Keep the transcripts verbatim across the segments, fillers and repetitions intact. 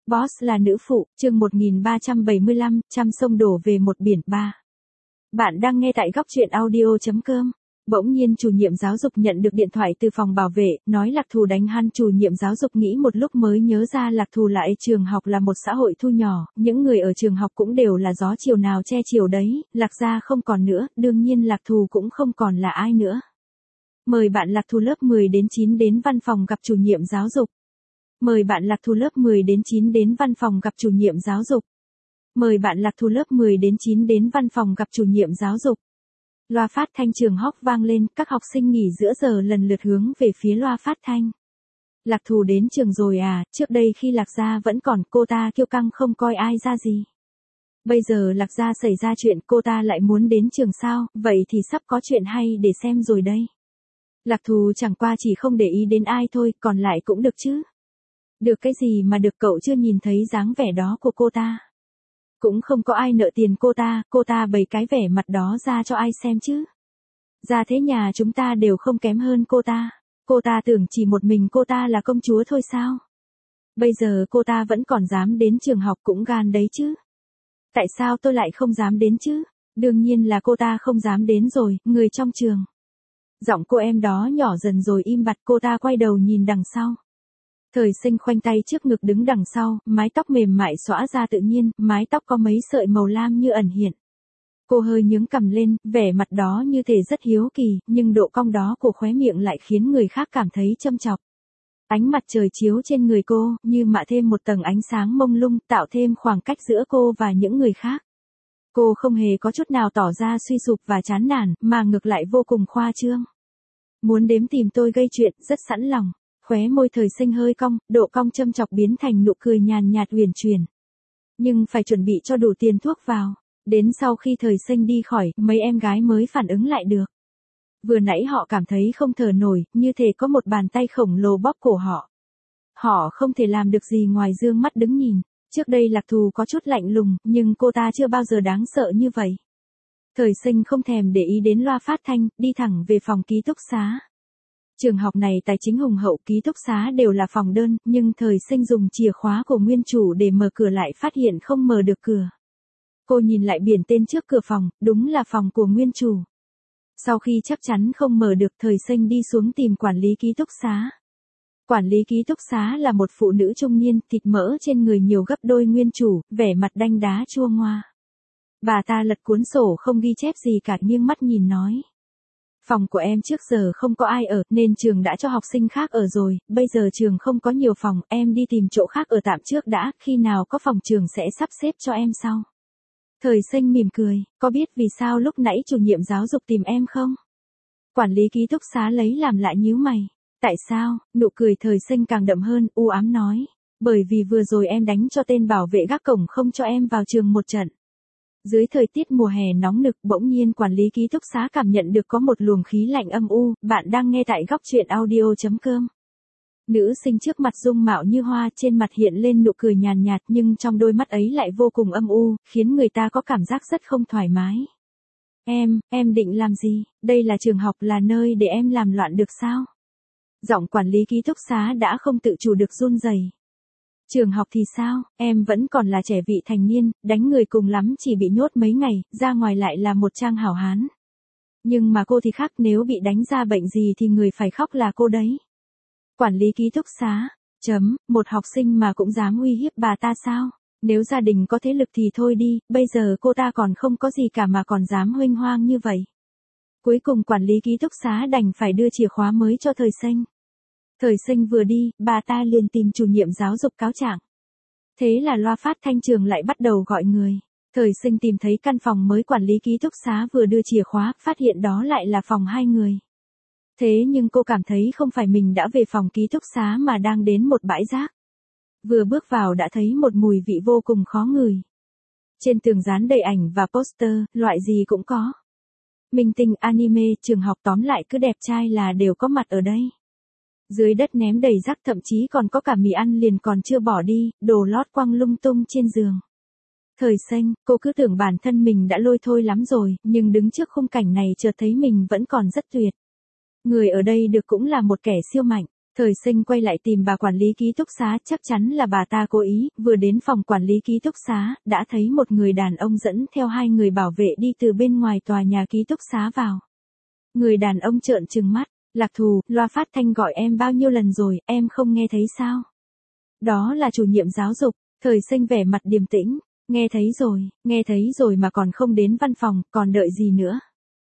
Boss là nữ phụ, chương một nghìn ba trăm bảy mươi lăm, trăm sông đổ về một biển ba. Bạn đang nghe tại góc truyện audio chấm com. Bỗng nhiên chủ nhiệm giáo dục nhận được điện thoại từ phòng bảo vệ, nói Lạc Thù đánh hắn. Chủ nhiệm giáo dục nghĩ một lúc mới nhớ ra Lạc Thù lại trường học là một xã hội thu nhỏ, những người ở trường học cũng đều là gió chiều nào che chiều đấy, Lạc gia không còn nữa, đương nhiên Lạc Thù cũng không còn là ai nữa. Mời bạn Lạc Thù lớp mười đến chín đến văn phòng gặp chủ nhiệm giáo dục. Mời bạn Lạc Thù lớp mười đến chín đến văn phòng gặp chủ nhiệm giáo dục. Mời bạn Lạc Thù lớp mười đến chín đến văn phòng gặp chủ nhiệm giáo dục. Loa phát thanh trường học vang lên, các học sinh nghỉ giữa giờ lần lượt hướng về phía loa phát thanh. Lạc Thù đến trường rồi à, trước đây khi Lạc gia vẫn còn, cô ta kiêu căng không coi ai ra gì. Bây giờ Lạc gia xảy ra chuyện, cô ta lại muốn đến trường sao, vậy thì sắp có chuyện hay để xem rồi đây. Lạc Thù chẳng qua chỉ không để ý đến ai thôi, còn lại cũng được chứ. Được cái gì mà được, cậu chưa nhìn thấy dáng vẻ đó của cô ta. Cũng không có ai nợ tiền cô ta, cô ta bày cái vẻ mặt đó ra cho ai xem chứ. Ra thế nhà chúng ta đều không kém hơn cô ta. Cô ta tưởng chỉ một mình cô ta là công chúa thôi sao? Bây giờ cô ta vẫn còn dám đến trường học, cũng gan đấy chứ. Tại sao tôi lại không dám đến chứ? Đương nhiên là cô ta không dám đến rồi, người trong trường. Giọng cô em đó nhỏ dần rồi im bặt, cô ta quay đầu nhìn đằng sau. Thời Sinh khoanh tay trước ngực đứng đằng sau, mái tóc mềm mại xõa ra tự nhiên, mái tóc có mấy sợi màu lam như ẩn hiện. Cô hơi nhướng cằm lên, vẻ mặt đó như thể rất hiếu kỳ, nhưng độ cong đó của khóe miệng lại khiến người khác cảm thấy châm chọc. Ánh mặt trời chiếu trên người cô, như mạ thêm một tầng ánh sáng mông lung, tạo thêm khoảng cách giữa cô và những người khác. Cô không hề có chút nào tỏ ra suy sụp và chán nản, mà ngược lại vô cùng khoa trương. Muốn đếm tìm tôi gây chuyện, rất sẵn lòng. Khóe môi Thời Sinh hơi cong, độ cong châm chọc biến thành nụ cười nhàn nhạt huyền chuyển. Nhưng phải chuẩn bị cho đủ tiền thuốc vào. Đến sau khi Thời Sinh đi khỏi, mấy em gái mới phản ứng lại được. Vừa nãy họ cảm thấy không thở nổi, như thể có một bàn tay khổng lồ bóp cổ họ. Họ không thể làm được gì ngoài dương mắt đứng nhìn. Trước đây Lạc Thù có chút lạnh lùng, nhưng cô ta chưa bao giờ đáng sợ như vậy. Thời Sinh không thèm để ý đến loa phát thanh, đi thẳng về phòng ký túc xá. Trường học này tài chính hùng hậu, ký túc xá đều là phòng đơn, nhưng Thời Sinh dùng chìa khóa của nguyên chủ để mở cửa lại phát hiện không mở được cửa. Cô nhìn lại biển tên trước cửa phòng, đúng là phòng của nguyên chủ. Sau khi chắc chắn không mở được, Thời Sinh đi xuống tìm quản lý ký túc xá. Quản lý ký túc xá là một phụ nữ trung niên, thịt mỡ trên người nhiều gấp đôi nguyên chủ, vẻ mặt đanh đá chua ngoa. Bà ta lật cuốn sổ không ghi chép gì cả, nghiêng mắt nhìn nói. Phòng của em trước giờ không có ai ở, nên trường đã cho học sinh khác ở rồi, bây giờ trường không có nhiều phòng, em đi tìm chỗ khác ở tạm trước đã, khi nào có phòng trường sẽ sắp xếp cho em sau. Thời Sinh mỉm cười, có biết vì sao lúc nãy chủ nhiệm giáo dục tìm em không? Quản lý ký túc xá lấy làm lạ nhíu mày. Tại sao? Nụ cười Thời Sinh càng đậm hơn, u ám nói. Bởi vì vừa rồi em đánh cho tên bảo vệ gác cổng không cho em vào trường một trận. Dưới thời tiết mùa hè nóng nực, bỗng nhiên quản lý ký túc xá cảm nhận được có một luồng khí lạnh âm u. Bạn đang nghe tại góc truyện audio chấm com. Nữ sinh trước mặt dung mạo như hoa, trên mặt hiện lên nụ cười nhàn nhạt, nhưng trong đôi mắt ấy lại vô cùng âm u, khiến người ta có cảm giác rất không thoải mái. Em, em định làm gì? Đây là trường học, là nơi để em làm loạn được sao? Giọng quản lý ký túc xá đã không tự chủ được run rẩy. Trường học thì sao, em vẫn còn là trẻ vị thành niên, đánh người cùng lắm chỉ bị nhốt mấy ngày, ra ngoài lại là một trang hảo hán. Nhưng mà cô thì khác, nếu bị đánh ra bệnh gì thì người phải khóc là cô đấy. Quản lý ký túc xá, chấm, một học sinh mà cũng dám uy hiếp bà ta sao? Nếu gia đình có thế lực thì thôi đi, bây giờ cô ta còn không có gì cả mà còn dám huênh hoang như vậy. Cuối cùng quản lý ký túc xá đành phải đưa chìa khóa mới cho Thời Sinh. Thời Sinh vừa đi, bà ta liền tìm chủ nhiệm giáo dục cáo trạng. Thế là loa phát thanh trường lại bắt đầu gọi người. Thời Sinh tìm thấy căn phòng mới quản lý ký túc xá vừa đưa chìa khóa, phát hiện đó lại là phòng hai người. Thế nhưng cô cảm thấy không phải mình đã về phòng ký túc xá mà đang đến một bãi rác. Vừa bước vào đã thấy một mùi vị vô cùng khó ngửi. Trên tường dán đầy ảnh và poster, loại gì cũng có. Minh tinh, anime, trường học, tóm lại cứ đẹp trai là đều có mặt ở đây. Dưới đất ném đầy rác, thậm chí còn có cả mì ăn liền còn chưa bỏ đi, đồ lót quăng lung tung trên giường. Thời Sinh, cô cứ tưởng bản thân mình đã lôi thôi lắm rồi, nhưng đứng trước khung cảnh này chợt thấy mình vẫn còn rất tuyệt. Người ở đây được cũng là một kẻ siêu mạnh. Thời Sinh quay lại tìm bà quản lý ký túc xá, chắc chắn là bà ta cố ý, vừa đến phòng quản lý ký túc xá, đã thấy một người đàn ông dẫn theo hai người bảo vệ đi từ bên ngoài tòa nhà ký túc xá vào. Người đàn ông trợn trừng mắt, Lạc Thù, loa phát thanh gọi em bao nhiêu lần rồi, em không nghe thấy sao? Đó là chủ nhiệm giáo dục. Thời Sinh vẻ mặt điềm tĩnh, nghe thấy rồi, nghe thấy rồi mà còn không đến văn phòng, còn đợi gì nữa?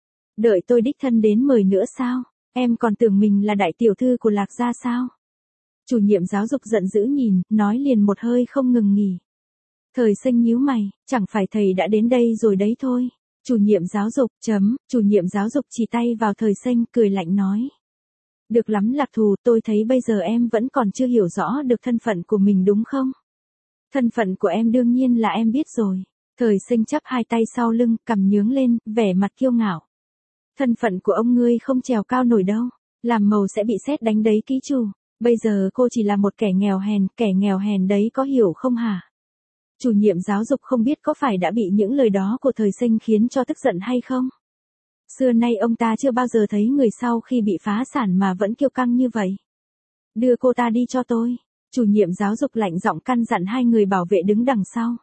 Đợi tôi đích thân đến mời nữa sao? Em còn tưởng mình là đại tiểu thư của Lạc gia sao? Chủ nhiệm giáo dục giận dữ nhìn, nói liền một hơi không ngừng nghỉ. Thời Sinh nhíu mày, chẳng phải thầy đã đến đây rồi đấy thôi. Chủ nhiệm giáo dục, chấm, chủ nhiệm giáo dục chỉ tay vào Thời Sinh, cười lạnh nói. Được lắm Lạc Thù, tôi thấy bây giờ em vẫn còn chưa hiểu rõ được thân phận của mình đúng không? Thân phận của em đương nhiên là em biết rồi. Thời Sinh chắp hai tay sau lưng, cằm nhướng lên, vẻ mặt kiêu ngạo. Thân phận của ông ngươi không trèo cao nổi đâu. Làm màu sẽ bị sét đánh đấy ký chủ. Bây giờ cô chỉ là một kẻ nghèo hèn, kẻ nghèo hèn đấy có hiểu không hả? Chủ nhiệm giáo dục không biết có phải đã bị những lời đó của Thời Sinh khiến cho tức giận hay không? Xưa nay ông ta chưa bao giờ thấy người sau khi bị phá sản mà vẫn kiêu căng như vậy. Đưa cô ta đi cho tôi. Chủ nhiệm giáo dục lạnh giọng căn dặn hai người bảo vệ đứng đằng sau.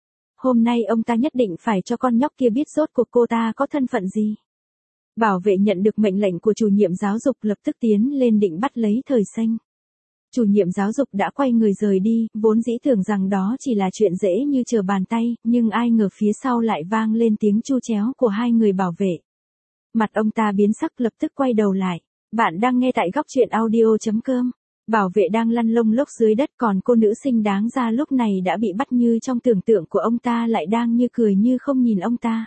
Hôm nay ông ta nhất định phải cho con nhóc kia biết rốt cuộc cô ta có thân phận gì. Bảo vệ nhận được mệnh lệnh của chủ nhiệm giáo dục lập tức tiến lên định bắt lấy Thời Sinh. Chủ nhiệm giáo dục đã quay người rời đi, vốn dĩ tưởng rằng đó chỉ là chuyện dễ như trở bàn tay, nhưng ai ngờ phía sau lại vang lên tiếng chu chéo của hai người bảo vệ. Mặt ông ta biến sắc lập tức quay đầu lại. Bạn đang nghe tại góc truyện audio chấm com. Bảo vệ đang lăn lông lốc dưới đất, còn cô nữ sinh đáng ra lúc này đã bị bắt như trong tưởng tượng của ông ta lại đang như cười như không nhìn ông ta.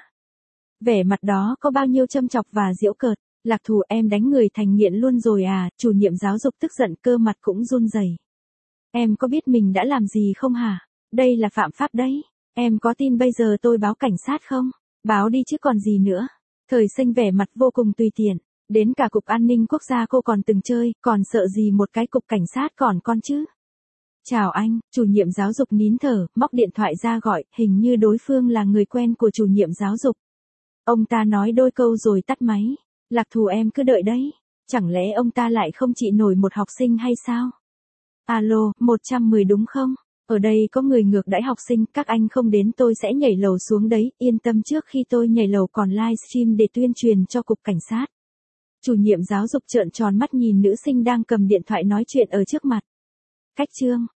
Vẻ mặt đó có bao nhiêu châm chọc và giễu cợt. Lạc Thù, em đánh người thành nghiện luôn rồi à? Chủ nhiệm giáo dục tức giận, cơ mặt cũng run rẩy. Em có biết mình đã làm gì không hả? Đây là phạm pháp đấy. Em có tin bây giờ tôi báo cảnh sát không? Báo đi chứ còn gì nữa. Thời Sinh vẻ mặt vô cùng tùy tiện. Đến cả cục an ninh quốc gia cô còn từng chơi, còn sợ gì một cái cục cảnh sát còn con chứ? Chào anh, chủ nhiệm giáo dục nín thở, móc điện thoại ra gọi, hình như đối phương là người quen của chủ nhiệm giáo dục. Ông ta nói đôi câu rồi tắt máy. Lạc Thù, em cứ đợi đấy. Chẳng lẽ ông ta lại không trị nổi một học sinh hay sao? Alo, một trăm mười đúng không? Ở đây có người ngược đãi học sinh, các anh không đến tôi sẽ nhảy lầu xuống đấy, yên tâm, trước khi tôi nhảy lầu còn livestream để tuyên truyền cho cục cảnh sát. Chủ nhiệm giáo dục trợn tròn mắt nhìn nữ sinh đang cầm điện thoại nói chuyện ở trước mặt. Cách chương